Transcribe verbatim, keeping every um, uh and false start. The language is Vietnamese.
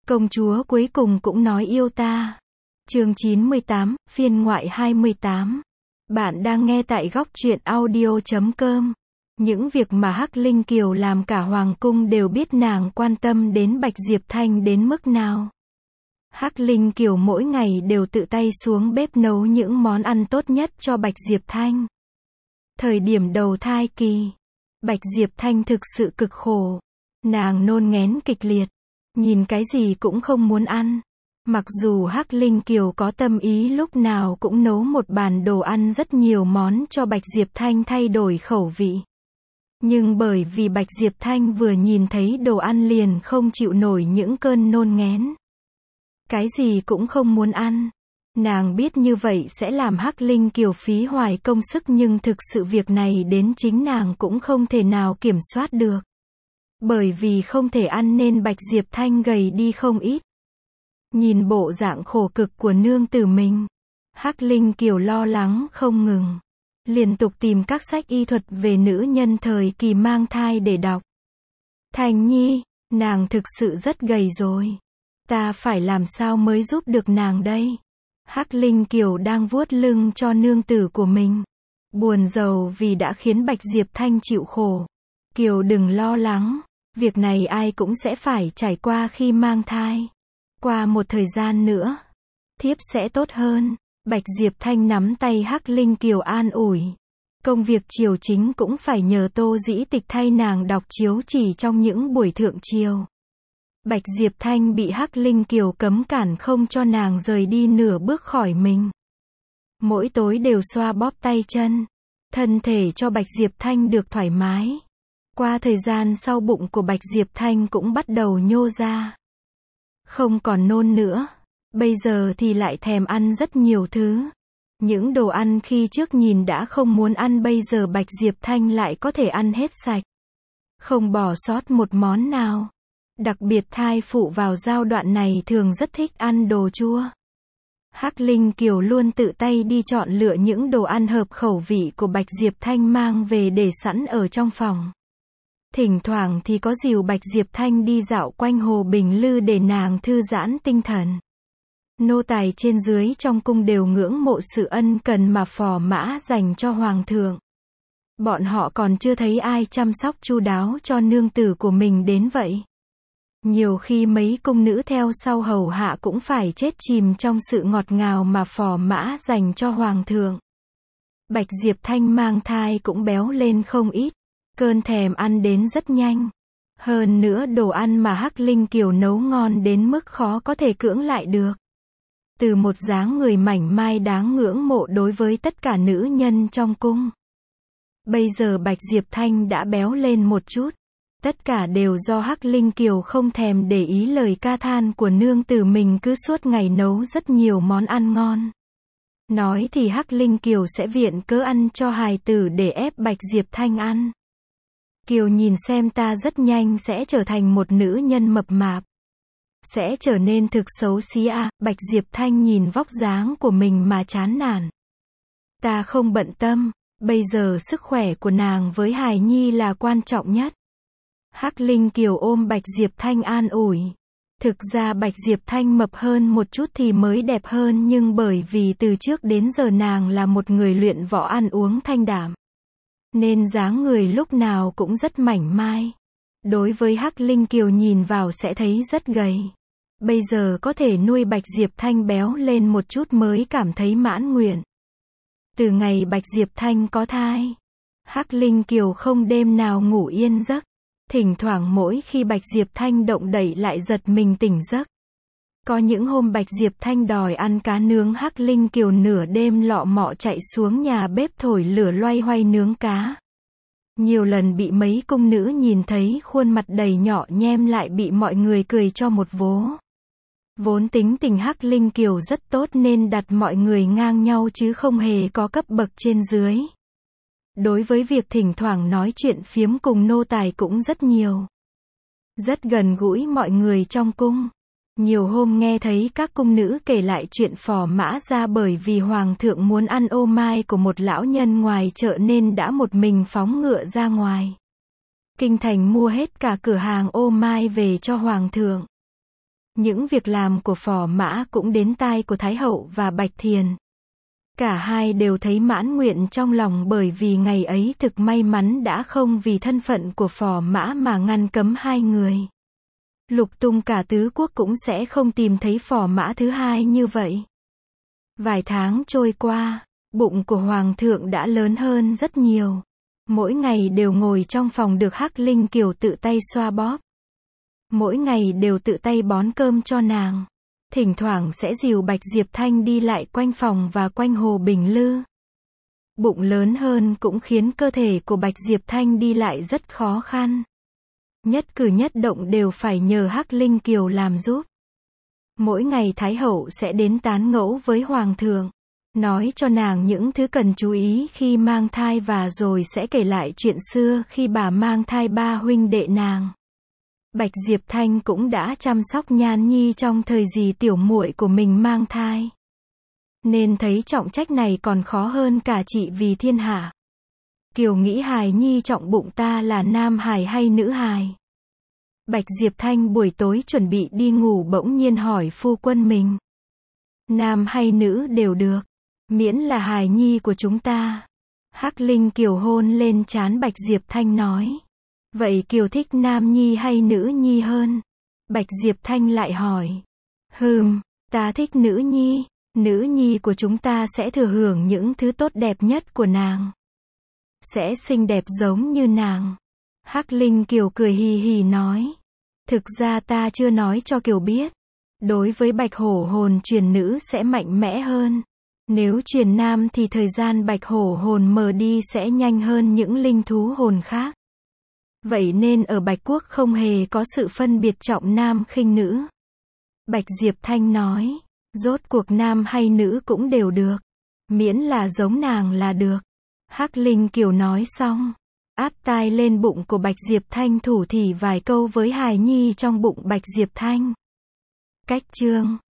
Công chúa cuối cùng cũng nói yêu ta. Chương chín mươi tám, phiên ngoại hai mươi tám. Bạn đang nghe tại góc truyện audio chấm com. Những việc mà Hắc Linh Kiều làm cả hoàng cung đều biết nàng quan tâm đến Bạch Diệp Thanh đến mức nào. Hắc Linh Kiều mỗi ngày đều tự tay xuống bếp nấu những món ăn tốt nhất cho Bạch Diệp Thanh. Thời điểm đầu thai kỳ, Bạch Diệp Thanh thực sự cực khổ. Nàng nôn nghén kịch liệt, nhìn cái gì cũng không muốn ăn. Mặc dù Hắc Linh Kiều có tâm ý lúc nào cũng nấu một bàn đồ ăn rất nhiều món cho Bạch Diệp Thanh thay đổi khẩu vị. Nhưng bởi vì Bạch Diệp Thanh vừa nhìn thấy đồ ăn liền không chịu nổi những cơn nôn nghén. Cái gì cũng không muốn ăn. Nàng biết như vậy sẽ làm Hắc Linh Kiều phí hoài công sức nhưng thực sự việc này đến chính nàng cũng không thể nào kiểm soát được. Bởi vì không thể ăn nên Bạch Diệp Thanh gầy đi không ít. Nhìn bộ dạng khổ cực của nương tử mình, Hắc Linh Kiều lo lắng không ngừng. Liên tục tìm các sách y thuật về nữ nhân thời kỳ mang thai để đọc. Thanh Nhi, nàng thực sự rất gầy rồi. Ta phải làm sao mới giúp được nàng đây? Hắc Linh Kiều đang vuốt lưng cho nương tử của mình. Buồn rầu vì đã khiến Bạch Diệp Thanh chịu khổ. Kiều đừng lo lắng, việc này ai cũng sẽ phải trải qua khi mang thai. Qua một thời gian nữa, thiếp sẽ tốt hơn. Bạch Diệp Thanh nắm tay Hắc Linh Kiều an ủi. Công việc triều chính cũng phải nhờ Tô Dĩ Tịch thay nàng đọc chiếu chỉ trong những buổi thượng triều. Bạch Diệp Thanh bị Hắc Linh Kiều cấm cản không cho nàng rời đi nửa bước khỏi mình. Mỗi tối đều xoa bóp tay chân, thân thể cho Bạch Diệp Thanh được thoải mái. Qua thời gian sau bụng của Bạch Diệp Thanh cũng bắt đầu nhô ra. Không còn nôn nữa. Bây giờ thì lại thèm ăn rất nhiều thứ. Những đồ ăn khi trước nhìn đã không muốn ăn bây giờ Bạch Diệp Thanh lại có thể ăn hết sạch. Không bỏ sót một món nào. Đặc biệt thai phụ vào giai đoạn này thường rất thích ăn đồ chua. Hắc Linh Kiều luôn tự tay đi chọn lựa những đồ ăn hợp khẩu vị của Bạch Diệp Thanh mang về để sẵn ở trong phòng. Thỉnh thoảng thì có dìu Bạch Diệp Thanh đi dạo quanh hồ Bình Lư để nàng thư giãn tinh thần. Nô tài trên dưới trong cung đều ngưỡng mộ sự ân cần mà phò mã dành cho hoàng thượng. Bọn họ còn chưa thấy ai chăm sóc chu đáo cho nương tử của mình đến vậy. Nhiều khi mấy cung nữ theo sau hầu hạ cũng phải chết chìm trong sự ngọt ngào mà phò mã dành cho hoàng thượng. Bạch Diệp Thanh mang thai cũng béo lên không ít. Cơn thèm ăn đến rất nhanh. Hơn nữa đồ ăn mà Hắc Linh Kiều nấu ngon đến mức khó có thể cưỡng lại được. Từ một dáng người mảnh mai đáng ngưỡng mộ đối với tất cả nữ nhân trong cung. Bây giờ Bạch Diệp Thanh đã béo lên một chút. Tất cả đều do Hắc Linh Kiều không thèm để ý lời ca than của nương tử mình cứ suốt ngày nấu rất nhiều món ăn ngon. Nói thì Hắc Linh Kiều sẽ viện cớ ăn cho hài tử để ép Bạch Diệp Thanh ăn. Kiều nhìn xem ta rất nhanh sẽ trở thành một nữ nhân mập mạp. Sẽ trở nên thực xấu xí à, Bạch Diệp Thanh nhìn vóc dáng của mình mà chán nản. Ta không bận tâm, bây giờ sức khỏe của nàng với hài nhi là quan trọng nhất. Hắc Linh Kiều ôm Bạch Diệp Thanh an ủi. Thực ra Bạch Diệp Thanh mập hơn một chút thì mới đẹp hơn nhưng bởi vì từ trước đến giờ nàng là một người luyện võ ăn uống thanh đạm. Nên dáng người lúc nào cũng rất mảnh mai. Đối với Hắc Linh Kiều nhìn vào sẽ thấy rất gầy. Bây giờ có thể nuôi Bạch Diệp Thanh béo lên một chút mới cảm thấy mãn nguyện. Từ ngày Bạch Diệp Thanh có thai, Hắc Linh Kiều không đêm nào ngủ yên giấc. Thỉnh thoảng mỗi khi Bạch Diệp Thanh động đậy lại giật mình tỉnh giấc. Có những hôm Bạch Diệp Thanh đòi ăn cá nướng Hắc Linh Kiều nửa đêm lọ mọ chạy xuống nhà bếp thổi lửa loay hoay nướng cá. Nhiều lần bị mấy cung nữ nhìn thấy khuôn mặt đầy nhọ nhem lại bị mọi người cười cho một vố. Vốn tính tình Hắc Linh Kiều rất tốt nên đặt mọi người ngang nhau chứ không hề có cấp bậc trên dưới. Đối với việc thỉnh thoảng nói chuyện phiếm cùng nô tài cũng rất nhiều. Rất gần gũi mọi người trong cung. Nhiều hôm nghe thấy các cung nữ kể lại chuyện phò mã ra bởi vì hoàng thượng muốn ăn ô mai của một lão nhân ngoài chợ nên đã một mình phóng ngựa ra ngoài. Kinh thành mua hết cả cửa hàng ô mai về cho hoàng thượng. Những việc làm của Phò Mã cũng đến tai của Thái Hậu và Bạch Thiền. Cả hai đều thấy mãn nguyện trong lòng bởi vì ngày ấy thực may mắn đã không vì thân phận của Phò Mã mà ngăn cấm hai người. Lục tung cả tứ quốc cũng sẽ không tìm thấy Phò Mã thứ hai như vậy. Vài tháng trôi qua, bụng của Hoàng thượng đã lớn hơn rất nhiều. Mỗi ngày đều ngồi trong phòng được Hắc Linh Kiều tự tay xoa bóp. Mỗi ngày đều tự tay bón cơm cho nàng. Thỉnh thoảng sẽ dìu Bạch Diệp Thanh đi lại quanh phòng và quanh hồ Bình Lư. Bụng lớn hơn cũng khiến cơ thể của Bạch Diệp Thanh đi lại rất khó khăn. Nhất cử nhất động đều phải nhờ Hắc Linh Kiều làm giúp. Mỗi ngày Thái Hậu sẽ đến tán gẫu với Hoàng thượng, nói cho nàng những thứ cần chú ý khi mang thai và rồi sẽ kể lại chuyện xưa khi bà mang thai ba huynh đệ nàng. Bạch Diệp Thanh cũng đã chăm sóc Nhan Nhi trong thời dì tiểu muội của mình mang thai. Nên thấy trọng trách này còn khó hơn cả trị vì thiên hạ. Kiều nghĩ hài nhi trọng bụng ta là nam hài hay nữ hài? Bạch Diệp Thanh buổi tối chuẩn bị đi ngủ bỗng nhiên hỏi phu quân mình. Nam hay nữ đều được, miễn là hài nhi của chúng ta. Hắc Linh Kiều hôn lên trán Bạch Diệp Thanh nói. Vậy Kiều thích nam nhi hay nữ nhi hơn? Bạch Diệp Thanh lại hỏi. Hừm, ta thích nữ nhi. Nữ nhi của chúng ta sẽ thừa hưởng những thứ tốt đẹp nhất của nàng. Sẽ xinh đẹp giống như nàng. Hắc Linh Kiều cười hì hì nói. Thực ra ta chưa nói cho Kiều biết. Đối với Bạch Hổ hồn truyền nữ sẽ mạnh mẽ hơn. Nếu truyền nam thì thời gian Bạch Hổ hồn mờ đi sẽ nhanh hơn những linh thú hồn khác. Vậy nên ở Bạch Quốc không hề có sự phân biệt trọng nam khinh nữ. Bạch Diệp Thanh nói. Rốt cuộc nam hay nữ cũng đều được. Miễn là giống nàng là được. Hắc Linh Kiều nói xong. Áp tai lên bụng của Bạch Diệp Thanh thủ thỉ vài câu với hài nhi trong bụng Bạch Diệp Thanh. Cách chương